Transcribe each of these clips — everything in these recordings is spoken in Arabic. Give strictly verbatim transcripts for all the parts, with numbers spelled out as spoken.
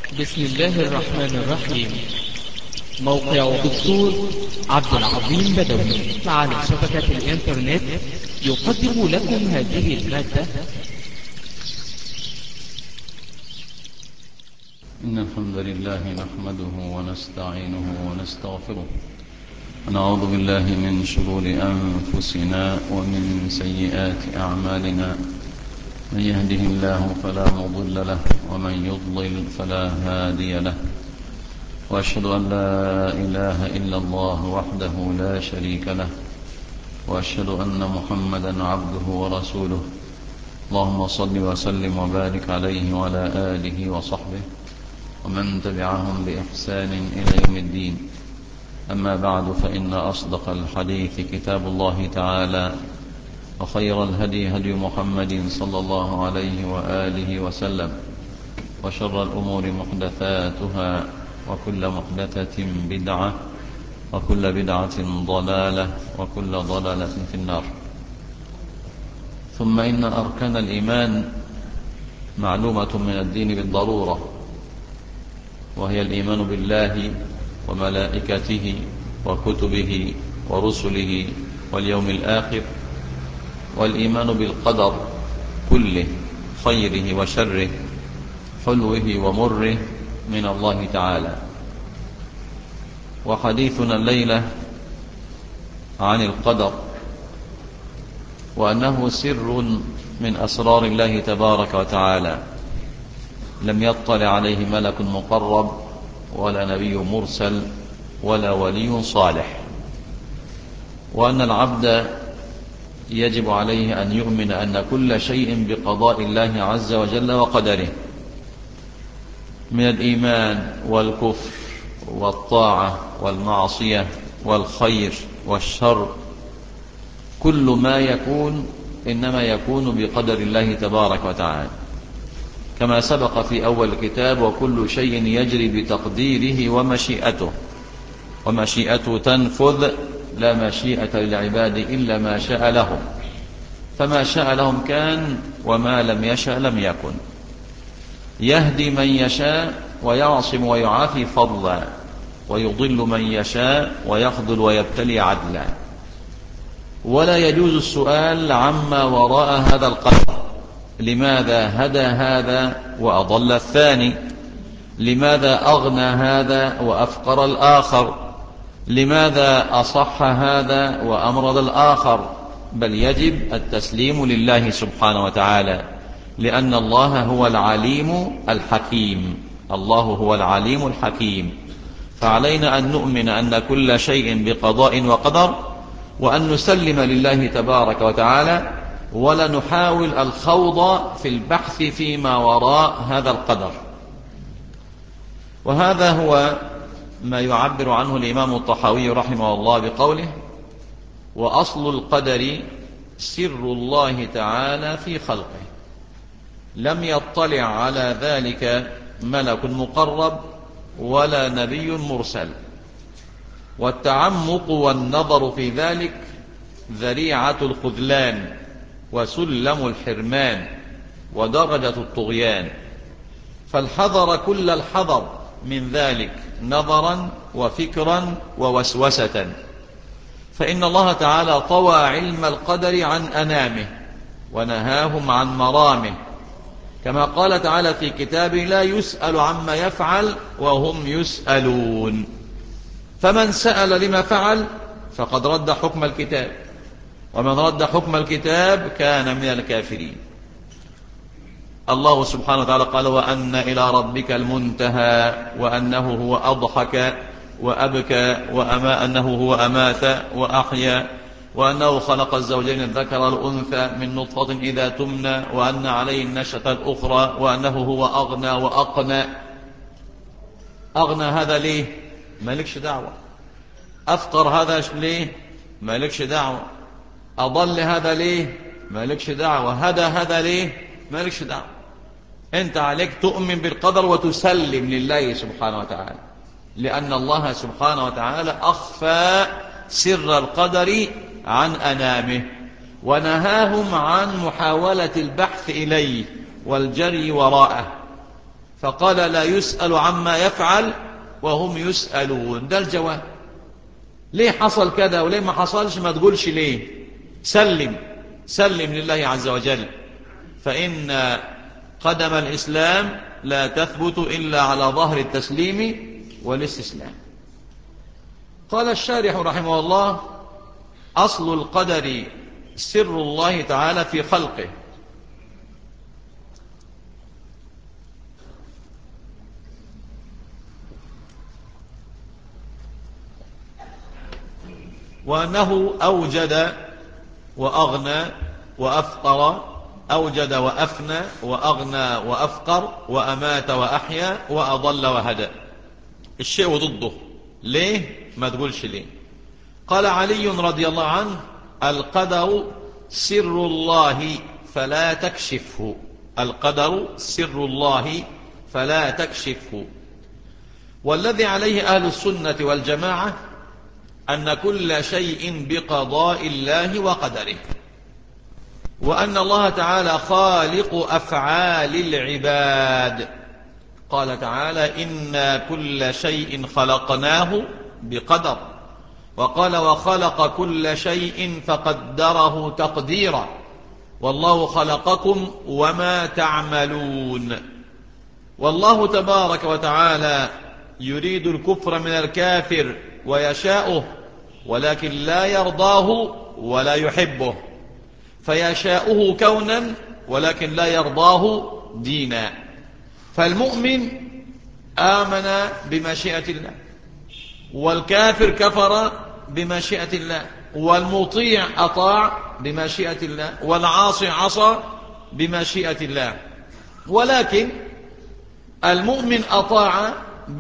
بسم الله الرحمن الرحيم. موقع دكتور عبد العظيم بدوي على شبكة الإنترنت يقدم لكم هذه المادة. إن الحمد لله نحمده ونستعينه ونستغفره ونعوذ بالله من شرور أنفسنا ومن سيئات أعمالنا. من يهده الله فلا مضل له ومن يضلل فلا هادي له، وأشهد أن لا إله إلا الله وحده لا شريك له، وأشهد أن محمدا عبده ورسوله. اللهم صل وسلم وبارك عليه وعلى آله وصحبه ومن تبعهم بإحسان إلى يوم الدين. أما بعد، فإن أصدق الحديث كتاب الله تعالى، وخير الهدي هدي محمد صلى الله عليه وآله وسلم، وشر الأمور محدثاتها، وكل محدثة بدعة، وكل بدعة ضلالة، وكل ضلالة في النار. ثم إن أركان الإيمان معلومة من الدين بالضرورة، وهي الإيمان بالله وملائكته وكتبه ورسله واليوم الآخر، والإيمان بالقدر كله، خيره وشره، حلوه ومره، من الله تعالى. وحديثنا الليلة عن القدر، وأنه سر من أسرار الله تبارك وتعالى، لم يطلع عليه ملك مقرب ولا نبي مرسل ولا ولي صالح، وأن العبد يجب عليه أن يؤمن أن كل شيء بقضاء الله عز وجل وقدره، من الإيمان والكفر والطاعة والمعصية والخير والشر. كل ما يكون إنما يكون بقدر الله تبارك وتعالى، كما سبق في أول الكتاب: وكل شيء يجري بتقديره ومشيئته، ومشيئته تنفذ، لا مشيئة للعباد إلا ما شاء لهم، فما شاء لهم كان، وما لم يشأ لم يكن. يهدي من يشاء ويعصم ويعافي فضلا، ويضل من يشاء ويخذل ويبتلي عدلا. ولا يجوز السؤال عما وراء هذا القدر: لماذا هدى هذا وأضل الثاني؟ لماذا أغنى هذا وأفقر الآخر؟ لماذا أصح هذا وأمرض الآخر؟ بل يجب التسليم لله سبحانه وتعالى، لأن الله هو العليم الحكيم. الله هو العليم الحكيم، فعلينا أن نؤمن أن كل شيء بقضاء وقدر، وأن نسلم لله تبارك وتعالى، ولا نحاول الخوض في البحث فيما وراء هذا القدر. وهذا هو ما يعبر عنه الإمام الطحاوي رحمه الله بقوله: وأصل القدر سر الله تعالى في خلقه، لم يطلع على ذلك ملك مقرب ولا نبي مرسل. والتعمق والنظر في ذلك ذريعة الخذلان، وسلم الحرمان، ودرجة الطغيان. فالحذر كل الحذر من ذلك، نظرا وفكرا ووسوسة، فإن الله تعالى طوى علم القدر عن أنامه ونهاهم عن مرامه، كما قال تعالى في كتابه: لا يسأل عما يفعل وهم يسألون. فمن سأل لما فعل فقد رد حكم الكتاب، ومن رد حكم الكتاب كان من الكافرين. الله سبحانه وتعالى قال: وأن إلى ربك المنتهى، وأنه هو أضحك وأبكى، وأما أنه هو أمات وأحيا، وأنه خلق الزوجين الذكر والأنثى من نطفة إذا تمنى، وأن عليه النشأة الأخرى، وأنه هو أغنى وأقنى. أغنى هذا ليه؟ مالكش دعوة. أفقر هذا ليه؟ مالكش دعوة. أضل هذا ليه؟ مالكش دعوة. هدى هذا ليه؟ مالكش دعوة. أنت عليك تؤمن بالقدر وتسلم لله سبحانه وتعالى، لأن الله سبحانه وتعالى أخفى سر القدر عن أنامه، ونهاهم عن محاولة البحث إليه والجري وراءه. فقال لا يسأل عما يفعل وهم يسألون. ده الجواب. ليه حصل كذا وليه ما حصلش؟ ما تقولش ليه، سلم سلم لله عز وجل، فإن قدم الإسلام لا تثبت إلا على ظهر التسليم والاستسلام. قال الشارح رحمه الله: أصل القدر سر الله تعالى في خلقه، وأنه أوجد وأغنى وأفقر، أوجد وأفنى وأغنى وأفقر وأمات وأحيا وأضل وهدى. الشيء وضده. ليه؟ ما تقولش ليه. قال علي رضي الله عنه: القدر سر الله فلا تكشفه، القدر سر الله فلا تكشفه. والذي عليه أهل السنة والجماعة أن كل شيء بقضاء الله وقدره، وأن الله تعالى خالق أفعال العباد. قال تعالى: إنا كل شيء خلقناه بقدر. وقال: وخلق كل شيء فقدره تقديرا. والله خلقكم وما تعملون. والله تبارك وتعالى يريد الكفر من الكافر ويشاؤه، ولكن لا يرضاه ولا يحبه، فيشاؤه كونا ولكن لا يرضاه دينا. فالمؤمن آمن بمشيئة الله، والكافر كفر بمشيئة الله، والمطيع أطاع بمشيئة الله، والعاصي عصى بمشيئة الله. ولكن المؤمن أطاع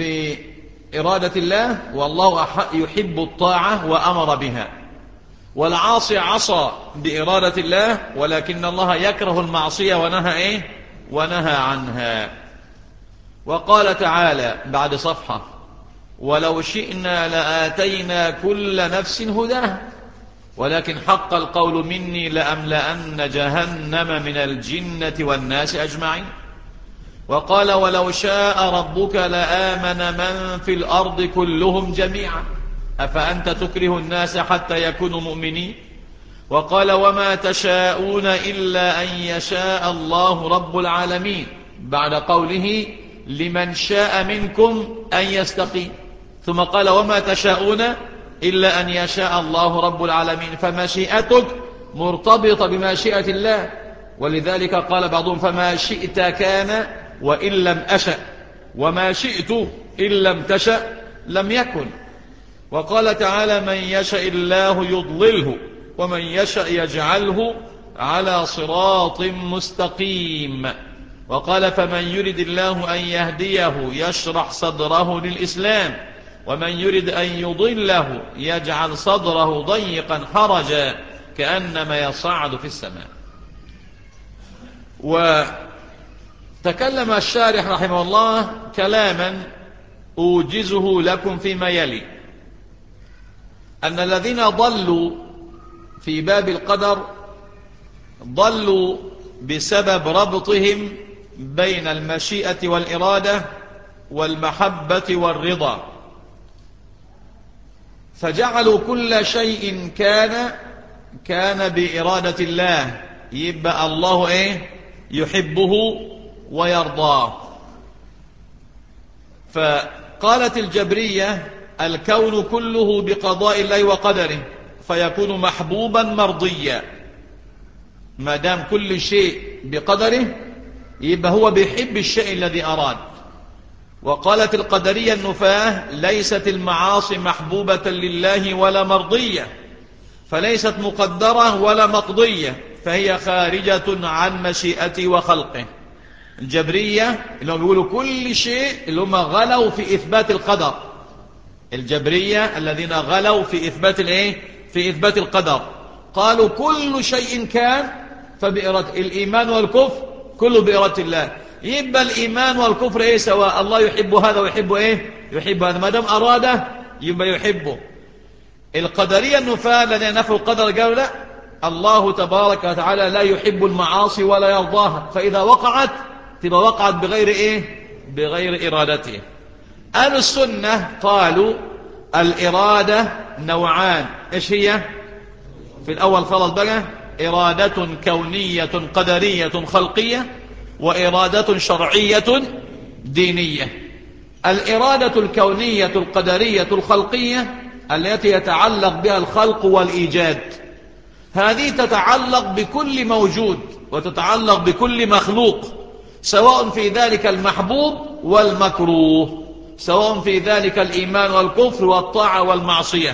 بإرادة الله، والله يحب الطاعة وأمر بها. والعاصي عصى بإرادة الله، ولكن الله يكره المعصية ونهى إيه؟ ونهى عنها. وقال تعالى بعد صفحة: ولو شئنا لآتينا كل نفس هداها ولكن حق القول مني لأملأن جهنم من الجنة والناس أجمعين. وقال: ولو شاء ربك لآمن من في الأرض كلهم جميعا أفأنت تكره الناس حتى يكونوا مؤمنين. وقال: وما تشاءون إلا أن يشاء الله رب العالمين، بعد قوله: لمن شاء منكم أن يستقيم. ثم قال: وما تشاءون إلا أن يشاء الله رب العالمين. فمشيئتك مرتبطة بمشيئة الله، ولذلك قال بعضهم: فما شئت كان وإن لم أشأ، وما شئت إن لم تشأ لم يكن. وقال تعالى: من يشاء الله يضلله ومن يشاء يجعله على صراط مستقيم. وقال: فمن يرد الله أن يهديه يشرح صدره للإسلام ومن يرد أن يضله يجعل صدره ضيقا حرجا كأنما يصعد في السماء. وتكلم الشارح رحمه الله كلاما أوجزه لكم فيما يلي: أن الذين ضلوا في باب القدر ضلوا بسبب ربطهم بين المشيئة والإرادة والمحبة والرضا، فجعلوا كل شيء كان كان بإرادة الله، يبقى الله إيه؟ يحبه ويرضاه. فقالت الجبرية: الكون كله بقضاء الله وقدره، فيكون محبوبا مرضيا. ما دام كل شيء بقدره يبقى هو بيحب الشيء الذي أراد. وقالت القدرية النفاة: ليست المعاصي محبوبة لله ولا مرضية، فليست مقدرة ولا مقضية، فهي خارجة عن مشيئته وخلقه. الجبرية اللي هم بيقولوا كل شيء، اللي هم غلوا في إثبات القدر، الجبرية الذين غلوا في إثبات الإيه؟ في إثبات القدر، قالوا كل شيء كان فبإرادة. الإيمان والكفر كله بإرادة الله، يبقى الإيمان والكفر إيه؟ سواء. الله يحب هذا ويحب إيه؟ يحب هذا، ما دام أراده يبقى يحبه. القدرية النفاة الذين نفوا القدر قالوا لا، الله تبارك وتعالى لا يحب المعاصي ولا يرضاها، فإذا وقعت تبقى وقعت بغير إيه؟ بغير إرادته. أهل السنة قالوا الإرادة نوعان. إيش هي؟ في الأول خلص بقى: إرادة كونية قدرية خلقية، وإرادة شرعية دينية. الإرادة الكونية القدرية الخلقية التي يتعلق بها الخلق والإيجاد، هذه تتعلق بكل موجود وتتعلق بكل مخلوق، سواء في ذلك المحبوب والمكروه، سواء في ذلك الإيمان والكفر والطاعة والمعصية.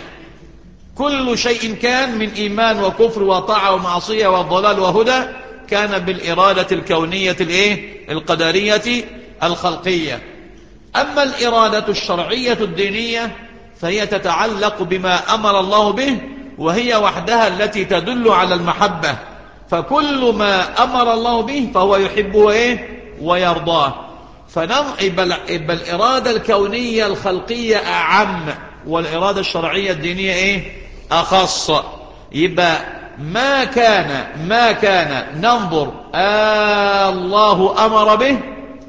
كل شيء كان من إيمان وكفر وطاعة ومعصية والضلال وهدى كان بالإرادة الكونية الإيه؟ القدرية الخلقية. أما الإرادة الشرعية الدينية فهي تتعلق بما أمر الله به، وهي وحدها التي تدل على المحبة، فكل ما أمر الله به فهو يحبه إيه؟ ويرضاه. فنضرب الإرادة الكونية الخلقية أعم، والإرادة الشرعية الدينية إيه؟ أخص. يبقى ما كان ما كان ننظر آه الله أمر به،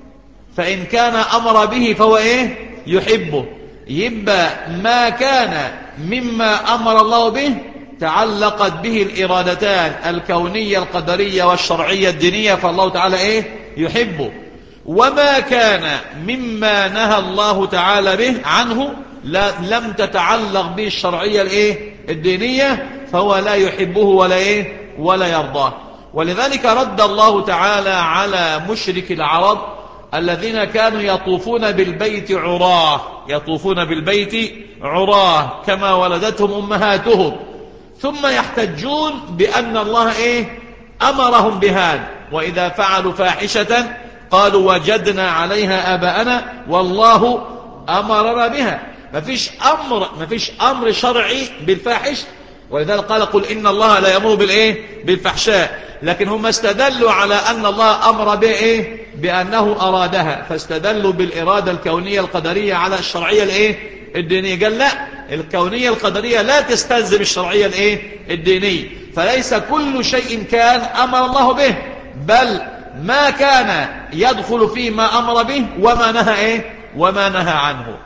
فإن كان أمر به فهو إيه؟ يحبه. يبقى ما كان مما أمر الله به تعلقت به الإرادتان الكونية القدرية والشرعية الدينية، فالله تعالى إيه؟ يحبه. وما كان مما نهى الله تعالى به عنه لا لم تتعلق به الشرعية الإيه؟ الدينية، فهو لا يحبه ولا إيه؟ ولا يرضاه. ولذلك رد الله تعالى على مشرك العرب الذين كانوا يطوفون بالبيت عراه، يطوفون بالبيت عراه كما ولدتهم أمهاتهم، ثم يحتجون بأن الله إيه؟ أمرهم بهذا، وإذا فعلوا فاحشة قالوا وجدنا عليها آباءنا والله أمرنا بها. ما فيش أمر ما فيش أمر شرعي بالفاحش، ولذلك قال قل إن الله لا يأمر بالإيه؟ بالفحشاء. لكن هم استدلوا على أن الله أمر بإيه؟ بأنه أرادها، فاستدلوا بالإرادة الكونية القدرية على الشرعية الإيه؟ الدينية. قال لا، الكونية القدرية لا تستلزم الشرعية الإيه؟ الدينية. فليس كل شيء كان أمر الله به، بل ما كان يدخل فيما أمر به وما نهى إيه؟ وما نهى عنه.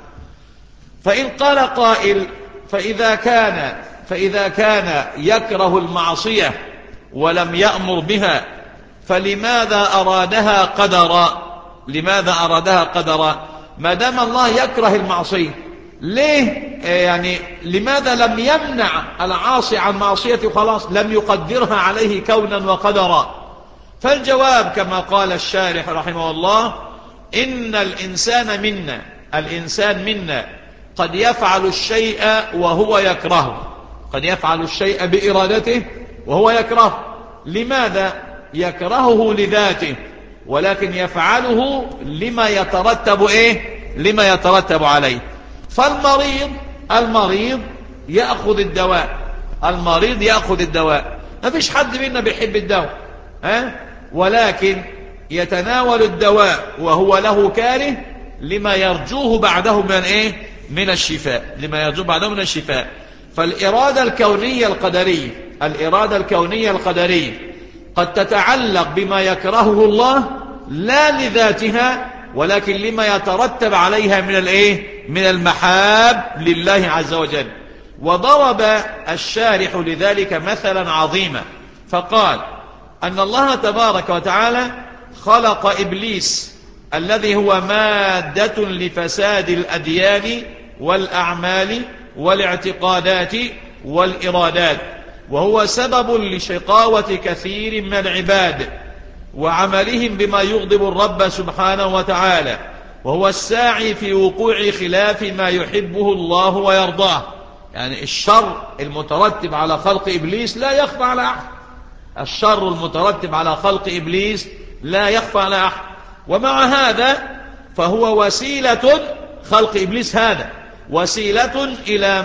فإن قال قائل فإذا كان فإذا كان يكره المعصية ولم يأمر بها فلماذا أرادها قدرا؟ لماذا أرادها قدرا؟ ما دام الله يكره المعصية، ليه يعني لماذا لم يمنع العاصي عن معصيته خلاص، لم يقدرها عليه كونا وقدرا؟ فالجواب كما قال الشارح رحمه الله: إن الإنسان منا الإنسان منا قد يفعل الشيء وهو يكرهه، قد يفعل الشيء بإرادته وهو يكرهه. لماذا؟ يكرهه لذاته، ولكن يفعله لما يترتب إيه؟ لما يترتب عليه. فالمريض المريض يأخذ الدواء المريض يأخذ الدواء ما فيش حد منا بيحب الدواء، ها؟ ولكن يتناول الدواء وهو له كاره لما يرجوه بعده من إيه؟ من الشفاء، لما يرجوه بعده من الشفاء. فالإرادة الكونية القدرية الإرادة الكونية القدرية قد تتعلق بما يكرهه الله لا لذاتها، ولكن لما يترتب عليها من الإيه؟ من المحاب لله عز وجل. وضرب الشارح لذلك مثلا عظيما فقال أن الله تبارك وتعالى خلق إبليس الذي هو مادة لفساد الأديان والأعمال والاعتقادات والإرادات، وهو سبب لشقاوة كثير من العباد وعملهم بما يغضب الرب سبحانه وتعالى، وهو الساعي في وقوع خلاف ما يحبه الله ويرضاه. يعني الشر المترتب على خلق إبليس لا يخفى على أحد، الشر المترتب على خلق إبليس لا يخفى على أحد. ومع هذا فهو وسيلة، خلق إبليس هذا وسيلة إلى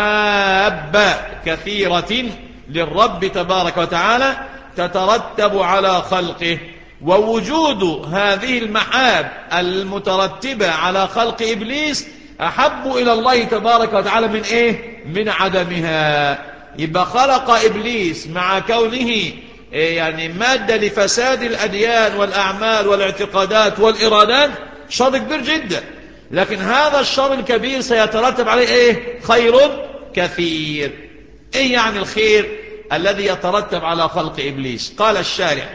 محابة كثيرة للرب تبارك وتعالى تترتب على خلقه. ووجود هذه المحاب المترتبة على خلق إبليس أحب إلى الله تبارك وتعالى من إيه؟ من عدمها. يبقى خلق إبليس مع كونه يعني مادة لفساد الأديان والأعمال والاعتقادات والإرادات، شر كبير جدا، لكن هذا الشر الكبير سيترتب عليه ايه؟ خير كثير. ايه يعني الخير الذي يترتب على خلق إبليس؟ قال الشارع: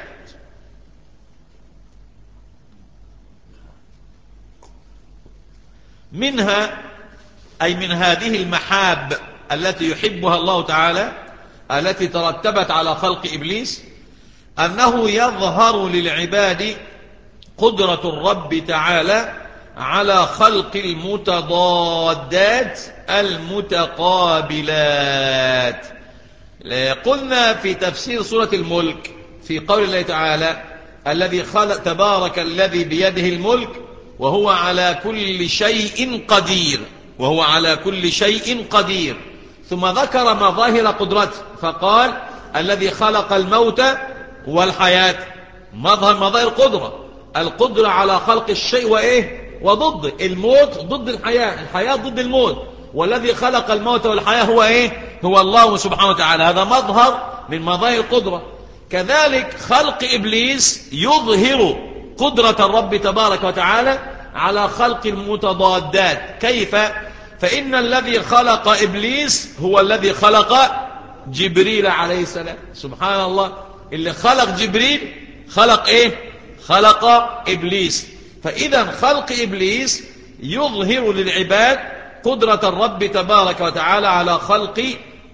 منها، أي من هذه المحاب التي يحبها الله تعالى التي ترتبت على خلق إبليس، أنه يظهر للعباد قدرة الرب تعالى على خلق المتضادات المتقابلات. قلنا في تفسير سورة الملك في قول الله تعالى: الذي خلق تبارك الذي بيده الملك وهو على كل شيء قدير، وهو على كل شيء قدير، ثم ذكر مظاهر قدرته فقال: الذي خلق الموت والحياة. مظهر مظاهر قدرة، القدرة على خلق الشيء وإيه؟ وضد الموت ضد الحياة، الحياة ضد الموت، والذي خلق الموت والحياة هو إيه؟ هو الله سبحانه وتعالى. هذا مظهر من مظاهر القدرة. كذلك خلق إبليس يظهر قدرة الرب تبارك وتعالى على خلق المتضادات. كيف؟ فإن الذي خلق إبليس هو الذي خلق جبريل عليه السلام. سبحان الله، اللي خلق جبريل خلق إيه؟ خلق إبليس. فإذا خلق إبليس يظهر للعباد قدرة الرب تبارك وتعالى على خلق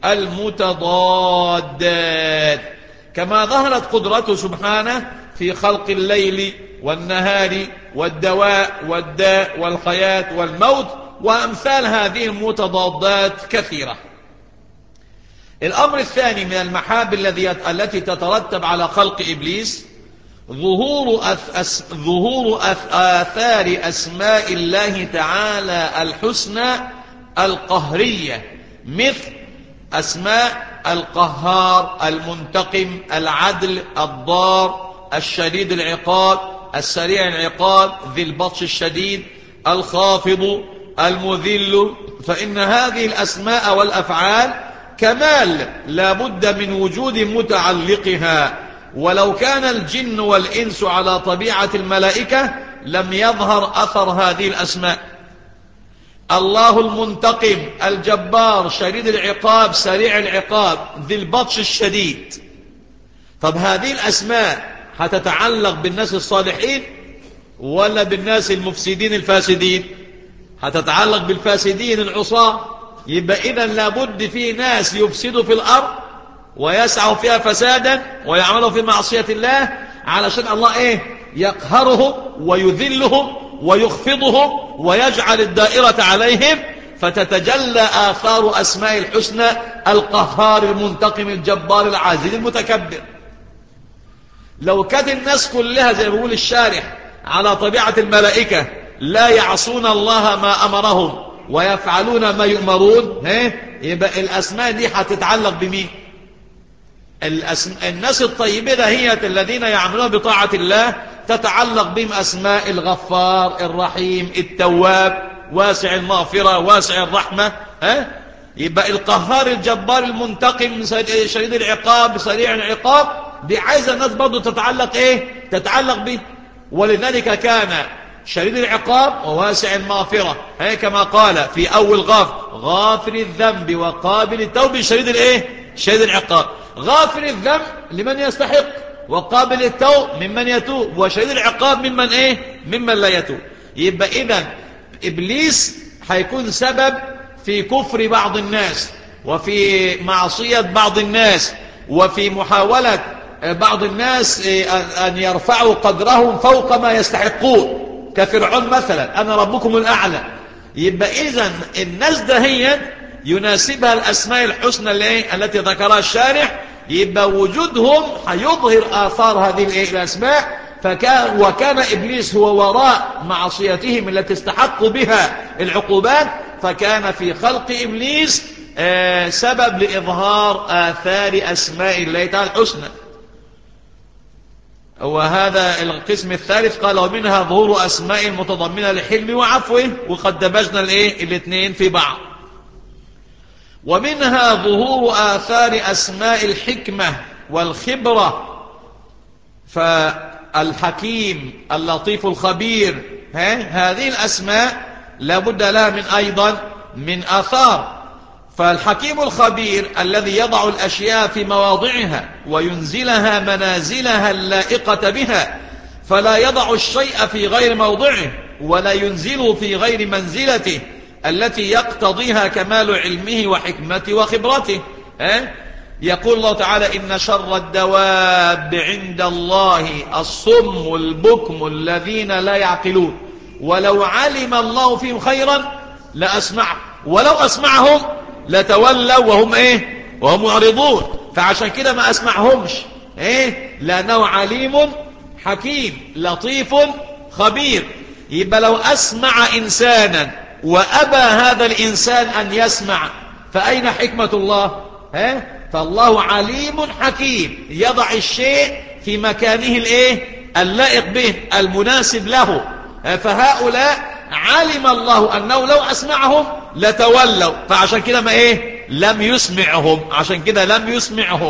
المتضادات، كما ظهرت قدرته سبحانه في خلق الليل والنهار والدواء والداء والحياة والموت وأمثال هذه المتضادات كثيرة. الأمر الثاني من المحاب التي تترتب على خلق إبليس ظهور أث... أس... ظهور أث... آثار أسماء الله تعالى الحسنى القهرية، مثل أسماء القهار، المنتقم، العدل، الضار، الشديد العقاب، السريع العقاب، ذي البطش الشديد، الخافض، المذل. فإن هذه الأسماء والأفعال كمال لا بد من وجود متعلقها، ولو كان الجن والإنس على طبيعة الملائكة لم يظهر أثر هذه الأسماء. الله المنتقم، الجبار، شديد العقاب، سريع العقاب، ذي البطش الشديد. طب هذه الأسماء هتتعلق بالناس الصالحين ولا بالناس المفسدين الفاسدين؟ هتتعلق بالفاسدين العصاة. يبقى إذا لابد في ناس يفسدوا في الأرض ويسعوا فيها فسادا ويعملوا في معصية الله علشان الله إيه؟ يقهرهم ويذلهم ويخفضهم ويجعل الدائرة عليهم، فتتجلى آثار أسماء الحسنى: القهار، المنتقم، الجبار، العزيز، المتكبر. لو كانت الناس كلها زي ما بيقول الشارح على طبيعة الملائكة لا يعصون الله ما أمرهم ويفعلون ما يؤمرون، يبقى الأسماء دي هتتعلق بمين؟ الناس الطيبين هي الذين يعملون بطاعة الله تتعلق بهم أسماء الغفار، الرحيم، التواب، واسع المغفرة، واسع الرحمة. ها؟ يبقى القهار، الجبار، المنتقم، شديد العقاب، سريع العقاب، دي عايزة الناس برضو تتعلق ايه؟ تتعلق به. ولذلك كان شديد العقاب وواسع المغفرة، هي كما قال في أول غافر: غافر الذنب وقابل التوب شديد الايه؟ شديد العقاب. غافر الذنب لمن يستحق، وقابل التوب ممن يتوب، وشديد العقاب ممن ايه؟ ممن لا يتوب. يبقى إذن إبليس هيكون سبب في كفر بعض الناس، وفي معصية بعض الناس، وفي محاولة بعض الناس أن يرفعوا قدرهم فوق ما يستحقون، كفرعون مثلا: أنا ربكم الأعلى. يبقى إذن الناس ده هي يناسبها الأسماء الحسنى التي ذكرها الشارح، يبقى وجودهم هيظهر آثار هذه الأسماء. فكان وكان إبليس هو وراء معصيتهم التي استحقوا بها العقوبات، فكان في خلق إبليس آه سبب لإظهار آثار أسماء الله تعالى الحسنى. وهذا القسم الثالث قال: ومنها ظهور أسماء متضمنة لحلم وعفوه، وقد دمجنا الايه الاثنين في بعض. ومنها ظهور آثار أسماء الحكمة والخبرة، فالحكيم، اللطيف الخبير، ها هذه الأسماء لابد لها من أيضا من آثار. فالحكيم الخبير الذي يضع الأشياء في مواضعها وينزلها منازلها اللائقة بها، فلا يضع الشيء في غير موضعه ولا ينزله في غير منزلته التي يقتضيها كمال علمه وحكمته وخبرته. ها؟ يقول الله تعالى: إن شر الدواب عند الله الصم البكم الذين لا يعقلون ولو علم الله فيهم خيرا لأسمعهم ولو أسمعهم لتولوا وهم ايه وهم معرضون. فعشان كده ما أسمعهمش ايه لأنه عليم حكيم لطيف خبير. يبقى لو أسمع إنسانا وأبى هذا الإنسان أن يسمع فأين حكمة الله؟ ها؟ فالله عليم حكيم يضع الشيء في مكانه الايه اللائق به المناسب له. فهؤلاء علم الله أنه لو أسمعهم لتولوا، فعشان كده ما ايه لم يسمعهم، عشان كده لم يسمعهم.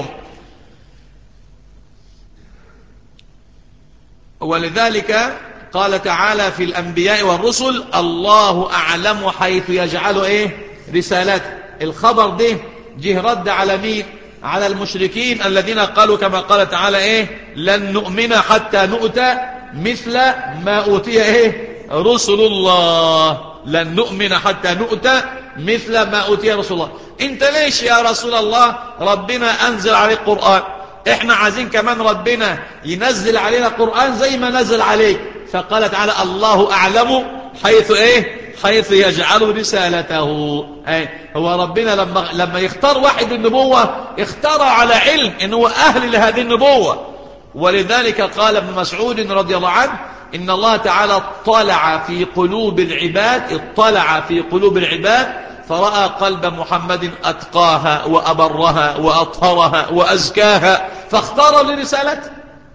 ولذلك قال تعالى في الأنبياء والرسل: الله أعلم حيث يجعل ايه رسالته. الخبر ده جه رد على مين؟ على المشركين الذين قالوا كما قال تعالى ايه لن نؤمن حتى نؤتى مثل ما أوتي ايه رسل الله. لن نؤمن حتى نؤتى مثل ما أوتي رسول الله. انت ليش يا رسول الله ربنا أنزل عليك قرآن؟ احنا عايزين كمان ربنا ينزل علينا قرآن زي ما نزل عليك. فقال تعالى: الله أعلم حيث ايه حيث يجعل رسالته. اي هو ربنا لما لما يختار واحد النبوة اختار على علم ان هو اهل لهذه النبوة. ولذلك قال ابن مسعود رضي الله عنه: ان الله تعالى اطلع في قلوب العباد اطلع في قلوب العباد فرأى قلب محمد أتقاها وأبرها وأطهرها وأزكاها فاختار لرسالته.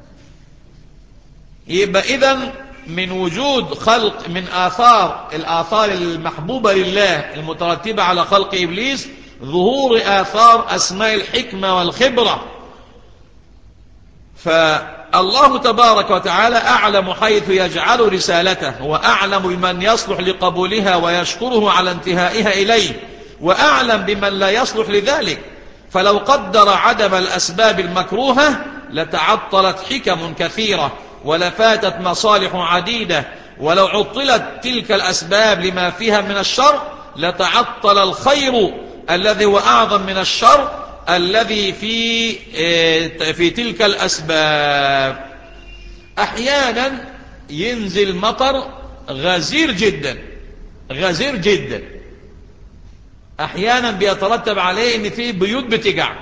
يبقى إذن من وجود خلق من آثار الآثار المحبوبة لله المترتبة على خلق إبليس ظهور آثار أسماء الحكمة والخبرة. فالله تبارك وتعالى أعلم حيث يجعل رسالته، وأعلم بمن يصلح لقبولها ويشكره على انتهائها إليه، وأعلم بمن لا يصلح لذلك. فلو قدر عدم الأسباب المكروهة لتعطلت حكم كثيرة ولفاتت مصالح عديدة، ولو عطلت تلك الأسباب لما فيها من الشر لتعطل الخير الذي هو أعظم من الشر الذي في في تلك الأسباب. أحيانا ينزل مطر غزير جدا غزير جدا، أحيانا بيترتب عليه ان في بيوت بتقع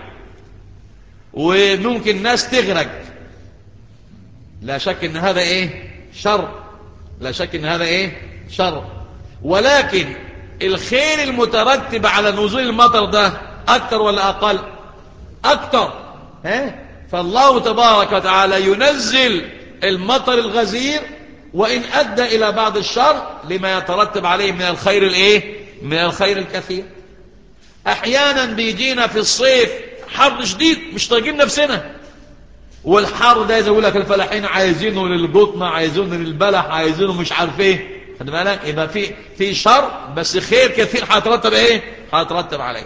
وممكن ناس تغرق. لا شك ان هذا ايه شر، لا شك ان هذا ايه شر. ولكن الخير المترتب على نزول المطر ده اكتر ولا اقل؟ اكتر. ها؟ فالله تبارك وتعالى ينزل المطر الغزير وان ادى الى بعض الشر لما يترتب عليه من الخير الايه من الخير الكثير. احيانا بيجينا في الصيف حر شديد مش طايقين نفسنا، والحر ده يقول لك الفلاحين عايزينه للقطمه، عايزينه للبلح، عايزينه مش عارف ايه. خد بالك، يبقى في في شر بس خير كثير هيترتب ايه هيترتب عليه.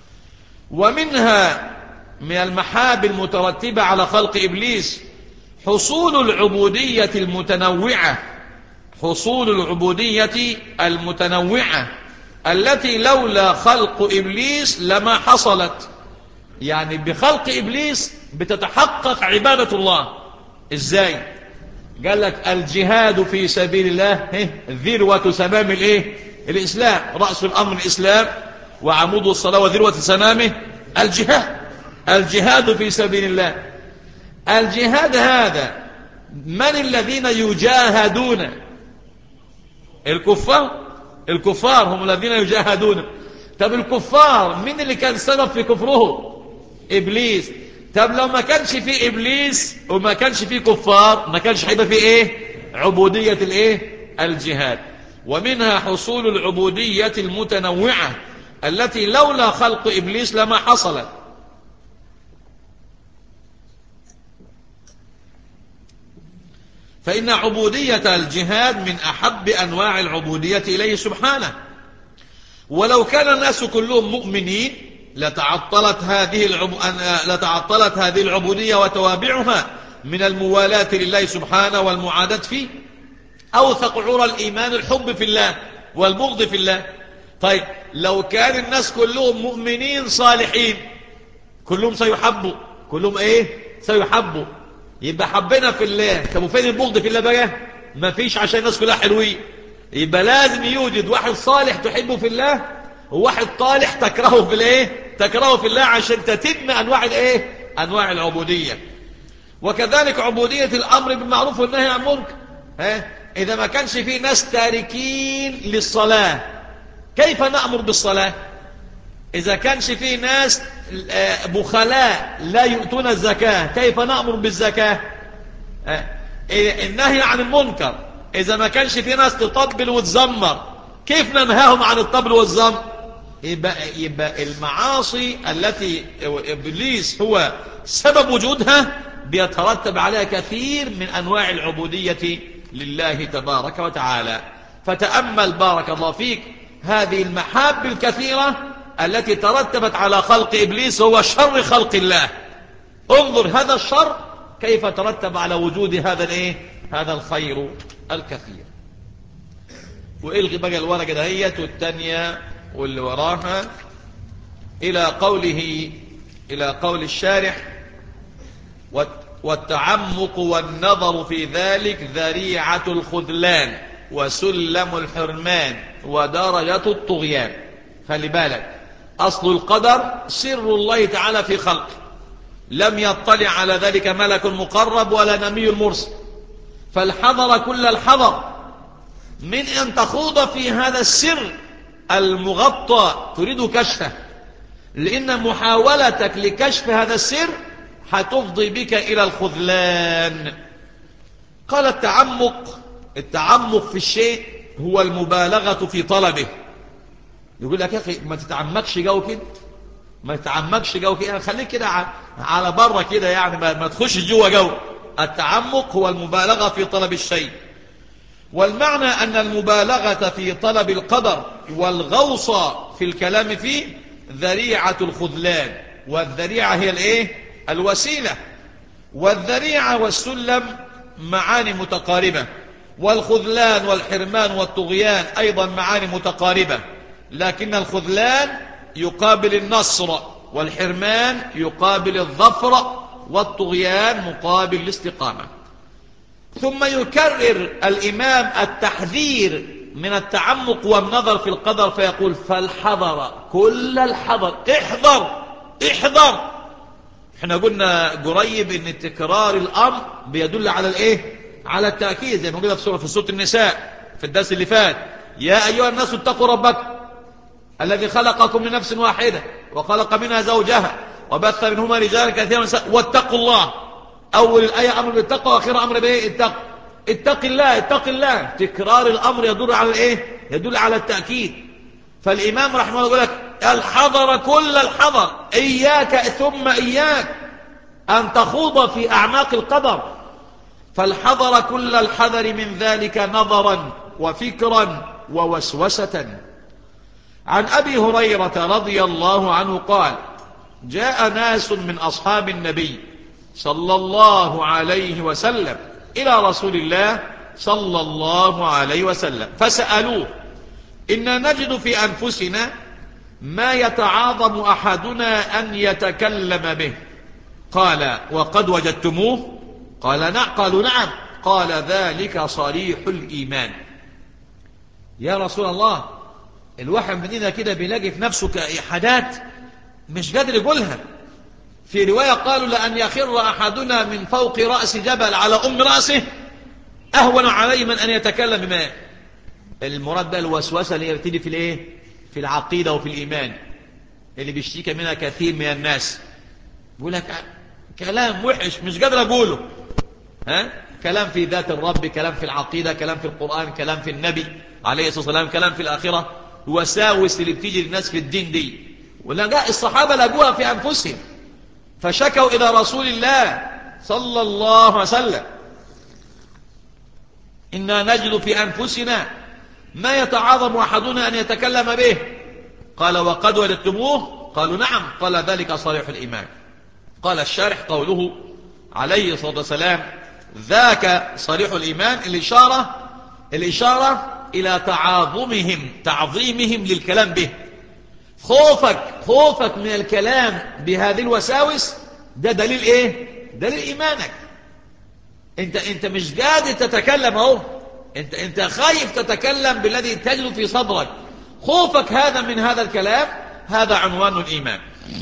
ومنها من المحاب المترتبه على خلق ابليس حصول العبوديه المتنوعه حصول العبوديه المتنوعه التي لولا خلق ابليس لما حصلت. يعني بخلق إبليس بتتحقق عبادة الله. إزاي؟ قال لك الجهاد في سبيل الله ذروة سنام الإيه؟ الإسلام، رأس الأمر الإسلام وعمود الصلاة وذروة سنامه الجهاد. الجهاد في سبيل الله. الجهاد هذا من الذين يجاهدون؟ الكفار. الكفار هم الذين يجاهدون. طب الكفار من اللي كان سبب في كفره؟ إبليس. طب لو ما كانش في إبليس وما كانش في كفار ما كانش هيبقى في إيه عبودية الإيه الجهاد. ومنها حصول العبودية المتنوعة التي لولا خلق إبليس لما حصلت. فإن عبودية الجهاد من أحب أنواع العبودية إليه سبحانه. ولو كان الناس كلهم مؤمنين لتعطلت هذه العب... لتعطلت هذه العبودية وتوابعها من الموالاة لله سبحانه والمعاداة فيه. أوثق عرى الإيمان الحب في الله والبغض في الله. طيب لو كان الناس كلهم مؤمنين صالحين كلهم سيحبوا، كلهم ايه سيحبوا، يبقى حبنا في الله. طب وفين البغض في الله بقى؟ ما فيش، عشان الناس كلها حلوين. يبقى لازم يوجد واحد صالح تحبه في الله وواحد طالح تكرهه في الايه تكرهه في الله، عشان تتم انواع الايه انواع العبودية. وكذلك عبودية الامر بالمعروف والنهي عن المنكر. ها اذا ما كانش في ناس تاركين للصلاة كيف نأمر بالصلاة؟ إذا كانش في ناس بخلاء لا يؤتون الزكاة كيف نأمر بالزكاة؟ النهي عن المنكر إذا ما كانش في ناس تطبل وتزمر كيف ننهاهم عن الطبل والزمر؟ يبقى, يبقى المعاصي التي إبليس هو سبب وجودها بيترتب عليها كثير من أنواع العبودية لله تبارك وتعالى. فتأمل بارك الله فيك هذه المحاب الكثيرة التي ترتبت على خلق إبليس، هو شر خلق الله. انظر هذا الشر كيف ترتب على وجود هذا الايه هذا الخير الكثير. والغي بقى الورقة دهيت والثانية واللي وراها إلى قوله إلى قول الشارح: والتعمق والنظر في ذلك ذريعة الخذلان وسلم الحرمان ودرجة الطغيان. خلي بالك، أصل القدر سر الله تعالى في خلقه، لم يطلع على ذلك ملك مقرب ولا نبي مرسل، فالحذر كل الحذر من أن تخوض في هذا السر المغطى تريد كشفه، لأن محاولتك لكشف هذا السر هتفضي بك إلى الخذلان. قال التعمق التعمق في الشيء هو المبالغة في طلبه. يقول لك يا أخي ما تتعمقش جو كده، ما تتعمقش جو كده، خليك كده على بره كده، يعني ما تخش جوه جو. التعمق هو المبالغة في طلب الشيء، والمعنى أن المبالغة في طلب القدر والغوص في الكلام فيه ذريعة الخذلان. والذريعة هي الايه الوسيلة، والذريعة والسلم معاني متقاربة، والخذلان والحرمان والطغيان أيضا معاني متقاربة، لكن الخذلان يقابل النصر، والحرمان يقابل الظفر، والطغيان مقابل الاستقامة. ثم يكرر الإمام التحذير من التعمق والنظر في القدر فيقول: فالحذر كل الحذر، احذر احذر. احنا قلنا قريب ان تكرار الامر بيدل على الايه على التأكيد، زي ما قلنا في سورة في سورة النساء في الدرس اللي فات: يا ايها الناس اتقوا ربكم الذي خلقكم من نفس واحدة وخلق منها زوجها وبث منهما رجالا كثيرا ونساء واتقوا الله. اول الايه امر بالتقوى واخر امر بايه اتق اتق الله اتق الله. تكرار الامر يدل على الايه يدل على التأكيد. فالامام رحمه الله يقول لك: الحذر كل الحذر، اياك ثم اياك ان تخوض في اعماق القدر. فالحذر كل الحذر من ذلك نظرا وفكرا ووسوسة. عن ابي هريرة رضي الله عنه قال: جاء ناس من اصحاب النبي صلى الله عليه وسلم الى رسول الله صلى الله عليه وسلم فسألوه: إنا نجد في أنفسنا ما يتعاظم أحدنا أن يتكلم به. قال: وقد وجدتموه؟ قال: نعم. قالوا: نعم. قال: ذلك صريح الإيمان. يا رسول الله، الواحد مننا كده بيلاقي في نفسه حاجات مش قادر يقولها. في رواية قالوا: لأن يخر أحدنا من فوق رأس جبل على أم رأسه أهون عليه من أن يتكلم بما. المراد بقى الوسوسة اللي يبتدي في الايه في العقيدة وفي الإيمان، اللي بيشتكي منها كثير من الناس. بيقول لك كلام وحش مش قادر أقوله، ها كلام في ذات الرب، كلام في العقيدة، كلام في القرآن، كلام في النبي عليه الصلاة والسلام، كلام في الآخرة. وساوس اللي بتيجي للناس في الدين دي، ولقى الصحابة لقوها في أنفسهم فشكوا إلى رسول الله صلى الله عليه وسلم. إنا نجد في أنفسنا ما يتعاظم أحدنا أن يتكلم به. قال وقد وجدتموه؟ قالوا نعم. قال ذلك صريح الإيمان. قال الشارح قوله عليه الصلاة والسلام ذاك صريح الإيمان، الإشارة الإشارة إلى تعاظمهم تعظيمهم للكلام به. خوفك خوفك من الكلام بهذه الوساوس ده دليل إيه؟ دليل إيمانك. أنت أنت مش قادر تتكلم أهو، أنت أنت خايف تتكلم بالذي تجد في صدرك. خوفك هذا من هذا الكلام هذا عنوان الإيمان.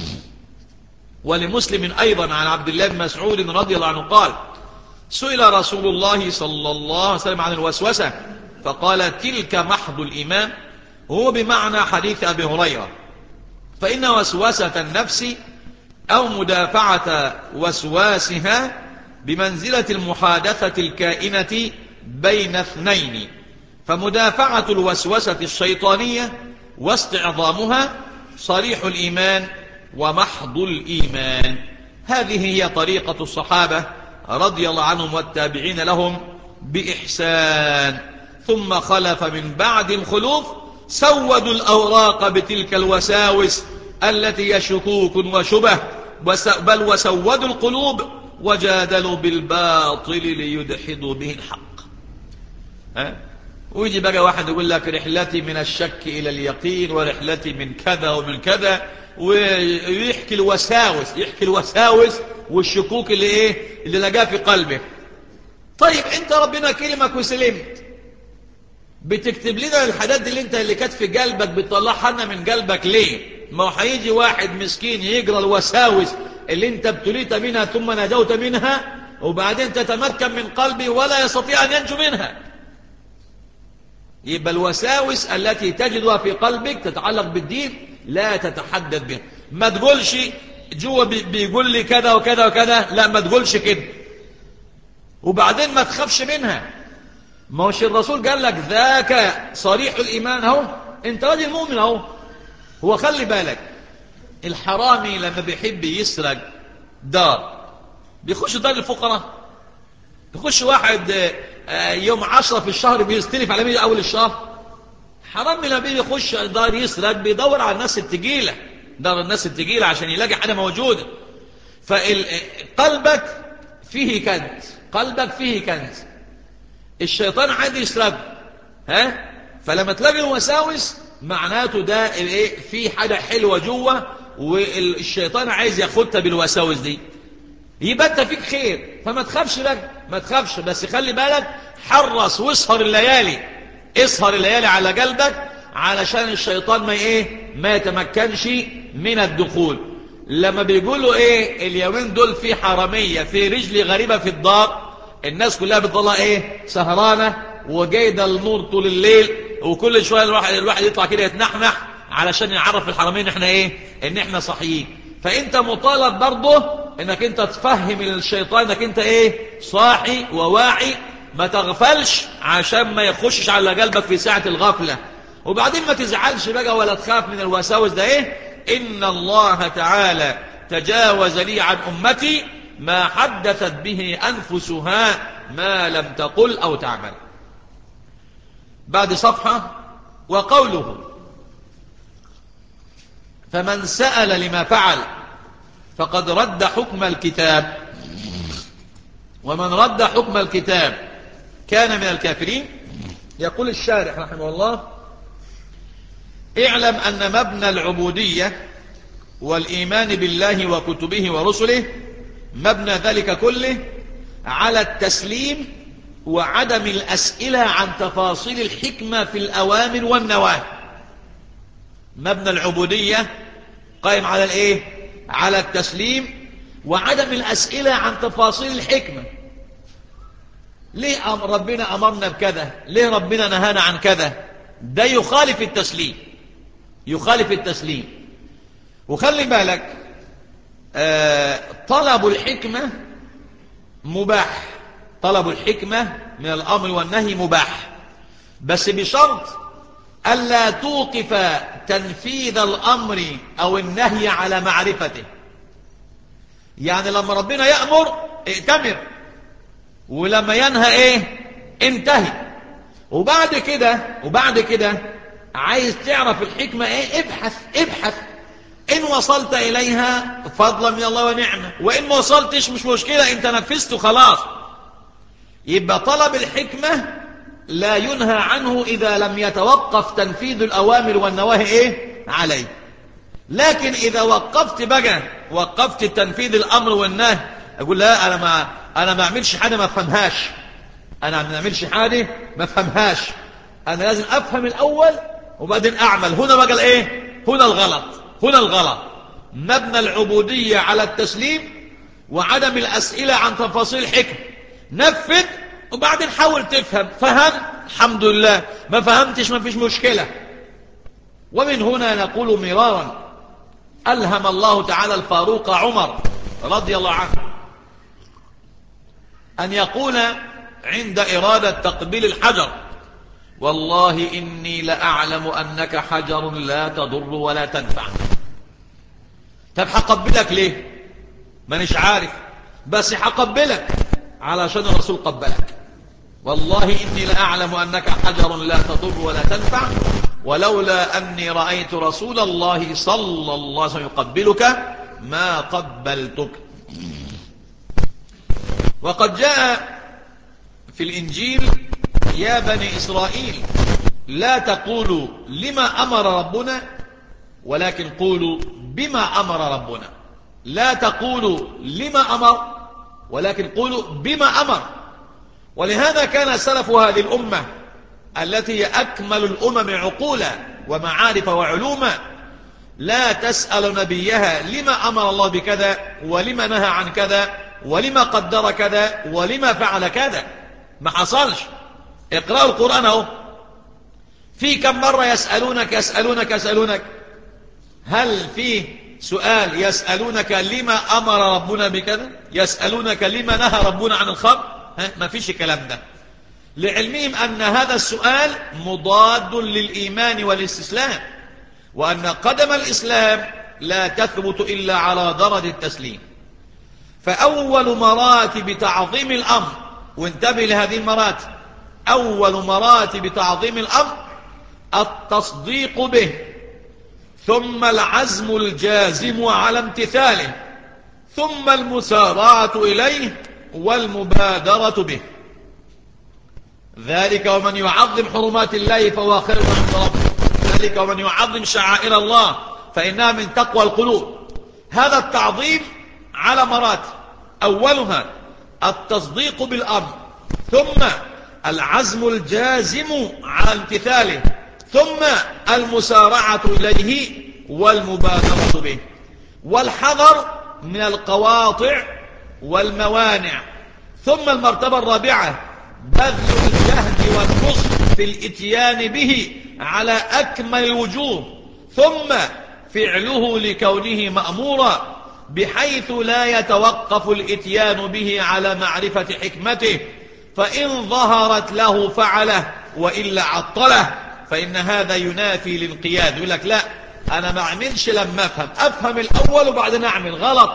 ولمسلم أيضا عن عبد الله بن مسعود رضي الله عنه قال سئل رسول الله صلى الله عليه وسلم عن الوسوسة فقال تلك محض الإيمان، هو بمعنى حديث أبي هريرة. فإن وسوسة النفس أو مدافعة وسواسها بمنزلة المحادثة الكائنة بين اثنين، فمدافعة الوسوسة الشيطانية واستعظامها صريح الإيمان ومحض الإيمان. هذه هي طريقة الصحابة رضي الله عنهم والتابعين لهم بإحسان. ثم خلف من بعد الخلوف سودوا الأوراق بتلك الوساوس التي هي شكوك وشبه، بل وسودوا القلوب وجادلوا بالباطل ليدحضوا به الحق. ها؟ ويجي بقى واحد يقول لك رحلتي من الشك إلى اليقين، ورحلتي من كذا ومن كذا، ويحكي الوساوس يحكي الوساوس والشكوك اللي ايه اللي لقاه في قلبه. طيب انت ربنا كلمك وسلمت، بتكتب لنا الحاجات اللي انت اللي كانت في قلبك بتطلعها لنا من قلبك ليه؟ ما هو هيجي واحد مسكين يقرا الوساوس اللي انت ابتليت منها ثم نجوت منها، وبعدين تتمكن من قلبي ولا يستطيع ان ينجو منها. يبقى الوساوس التي تجدها في قلبك تتعلق بالدين لا تتحدث بها. ما تقولش جوا بيقول لي كذا وكذا وكذا، لا ما تقولش كده، وبعدين ما تخافش منها. ما هوش الرسول قال لك ذاك صريح الإيمان اهو، انت راجل مؤمن اهو. هو خلي بالك الحرامي لما بيحب يسرق دار بيخش دار الفقراء، بيخش واحد يوم عشرة في الشهر بيستلف على مين اول الشهر. حرامي لما بيخش دار يسرق بيدور على الناس التقيلة، دار الناس التقيلة عشان يلاقي حاجة موجودة. فقلبك فيه كنز، قلبك فيه كنز، الشيطان عادي يسرقه. ها؟ فلما تلاقي الوساوس معناته ده ايه؟ في حاجة حلوة جوه والشيطان عايز ياخدها بالوساوس دي، يبقى انت فيك خير. فما تخافش لك، ما تخافش، بس خلي بالك حرص واسهر الليالي، اسهر الليالي على قلبك علشان الشيطان ما ايه ما يتمكنش من الدخول. لما بيقولوا ايه اليومين دول في حرامية في رجل غريبة في الدار، الناس كلها بتطلع ايه سهرانة وجايدة النور طول الليل، وكل شوية الواحد, الواحد يطلع كده يتنحنح علشان يعرف الحرامين احنا ايه ان احنا صحيين. فانت مطالب برضه انك انت تفهم الشيطان انك انت ايه صاحي وواعي، ما تغفلش عشان ما يخشش على قلبك في ساعة الغفلة. وبعدين ما تزعلش بقى ولا تخاف من الوساوس ده ايه. ان الله تعالى تجاوز لي عن امتي ما حدثت به انفسها ما لم تقل او تعمل. بعد صفحة وقوله فمن سأل لما فعل فقد رد حكم الكتاب، ومن رد حكم الكتاب كان من الكافرين. يقول الشارح رحمه الله اعلم أن مبنى العبودية والإيمان بالله وكتبه ورسله مبنى ذلك كله على التسليم وعدم الأسئلة عن تفاصيل الحكمة في الأوامر والنواهي. مبنى العبودية قائم على الايه على التسليم وعدم الأسئلة عن تفاصيل الحكمة. ليه ربنا أمرنا بكذا؟ ليه ربنا نهانا عن كذا؟ ده يخالف التسليم، يخالف التسليم. وخلي بالك آه طلب الحكمة مباح، طلب الحكمة من الأمر والنهي مباح، بس بشرط ألا توقف تنفيذ الأمر أو النهي على معرفته. يعني لما ربنا يأمر ائتمر، ولما ينهى ايه انتهي. وبعد كده وبعد كده عايز تعرف الحكمة ايه، ابحث ابحث. ان وصلت اليها فضلا من الله ونعمة، وان ما وصلتش مش مشكلة، انت نفذت خلاص. يبقى طلب الحكمة لا ينهى عنه اذا لم يتوقف تنفيذ الاوامر والنواهي ايه عليه. لكن اذا وقفت بقى وقفت تنفيذ الامر والنهي، اقول لا انا ما انا ما اعملش حاجه ما افهمهاش، انا ما اعملش حاجه ما افهمهاش، انا لازم افهم الاول وبعدين اعمل. هنا بقى الايه، هنا الغلط، هنا الغلط. مبنى العبوديه على التسليم وعدم الاسئله عن تفاصيل الحكم. نفذ وبعدين حاول تفهم. فهم الحمد لله، ما فهمتش ما فيش مشكله. ومن هنا نقول مرارا: ألهم الله تعالى الفاروق عمر رضي الله عنه أن يقول عند إرادة تقبيل الحجر: والله إني لأعلم أنك حجر لا تضر ولا تنفع. طب هقبلك ليه؟ مانيش عارف، بس هقبلك علشان الرسول قبلك. والله إني لأعلم أنك حجر لا تضر ولا تنفع، ولولا أني رأيت رسول الله صلى الله عليه وسلم يقبلك ما قبلتك. وقد جاء في الإنجيل: يا بني إسرائيل لا تقولوا لما أمر ربنا ولكن قولوا بما أمر ربنا. لا تقولوا لما أمر ولكن قولوا بما أمر. ولهذا كان سلف هذه الأمة التي هي أكمل الأمم عقولا ومعارف وعلوما لا تسأل نبيها لما أمر الله بكذا ولما نهى عن كذا ولما قدر كذا ولما فعل كذا. ما حصلش. اقرأوا القرآن اهو، في كم مرة يسألونك يسألونك يسألونك؟ هل في سؤال يسألونك لما أمر ربنا بكذا؟ يسألونك لما نهى ربنا عن الخمر؟ ما فيش الكلام ده، لعلمهم أن هذا السؤال مضاد للإيمان والاستسلام، وأن قدم الإسلام لا تثبت إلا على درجة التسليم. فأول مراتب تعظيم الأمر، وانتبه لهذه المراتب، أول مراتب تعظيم الأمر التصديق به، ثم العزم الجازم على امتثاله، ثم المسارعة إليه والمبادرة به. ذلك ومن يعظم حرمات الله فهو خير عند ربه، ذلك ومن يعظم شعائر الله فإنها من تقوى القلوب. هذا التعظيم على مراتب: أولها التصديق بالأمر، ثم العزم الجازم على امتثاله، ثم المسارعة إليه والمبادرة به، والحذر من القواطع والموانع. ثم المرتبة الرابعة بذل الجهد والنصح في الاتيان به على أكمل الوجوه، ثم فعله لكونه مأمورا بحيث لا يتوقف الاتيان به على معرفة حكمته، فإن ظهرت له فعله وإلا عطله، فإن هذا ينافي الانقياد. يقول لك لا أنا ما أعملش لما أفهم، أفهم الأول وبعدين أعمل. غلط،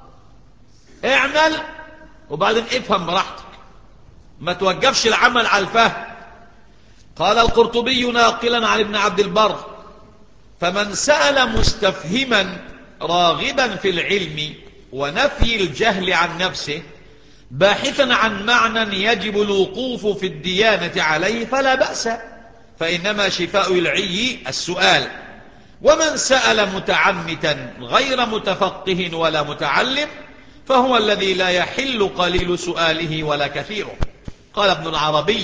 اعمل وبعدين افهم براحتك، ما توقفش العمل على الفهم. قال القرطبي ناقلا عن ابن عبد البر: فمن سأل مستفهما راغبا في العلم ونفي الجهل عن نفسه باحثا عن معنى يجب الوقوف في الديانة عليه فلا بأس، فإنما شفاء العي السؤال. ومن سأل متعمتا غير متفقه ولا متعلم فهو الذي لا يحل قليل سؤاله ولا كثيره. قال ابن العربي: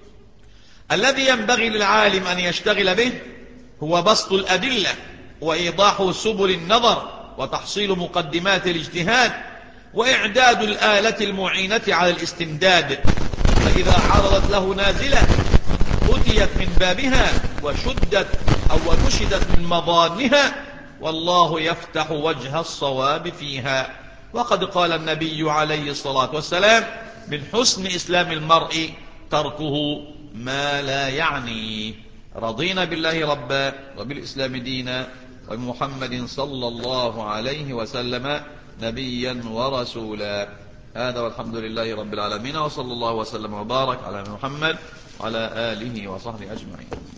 الذي ينبغي للعالم أن يشتغل به هو بسط الأدلة وإيضاح سبل النظر وتحصيل مقدمات الاجتهاد وإعداد الآلة المعينة على الاستمداد، فإذا عرضت له نازلة أتيت من بابها وشدت أو نشدت من مضانها، والله يفتح وجه الصواب فيها. وقد قال النبي عليه الصلاة والسلام: من حسن إسلام المرء تركه ما لا يعني. رضينا بالله ربا وبالإسلام دينا وبمحمد صلى الله عليه وسلم نبيا ورسولا. هذا والحمد لله رب العالمين، وصلى الله وسلم وبارك على محمد وعلى آله وصحبه أجمعين.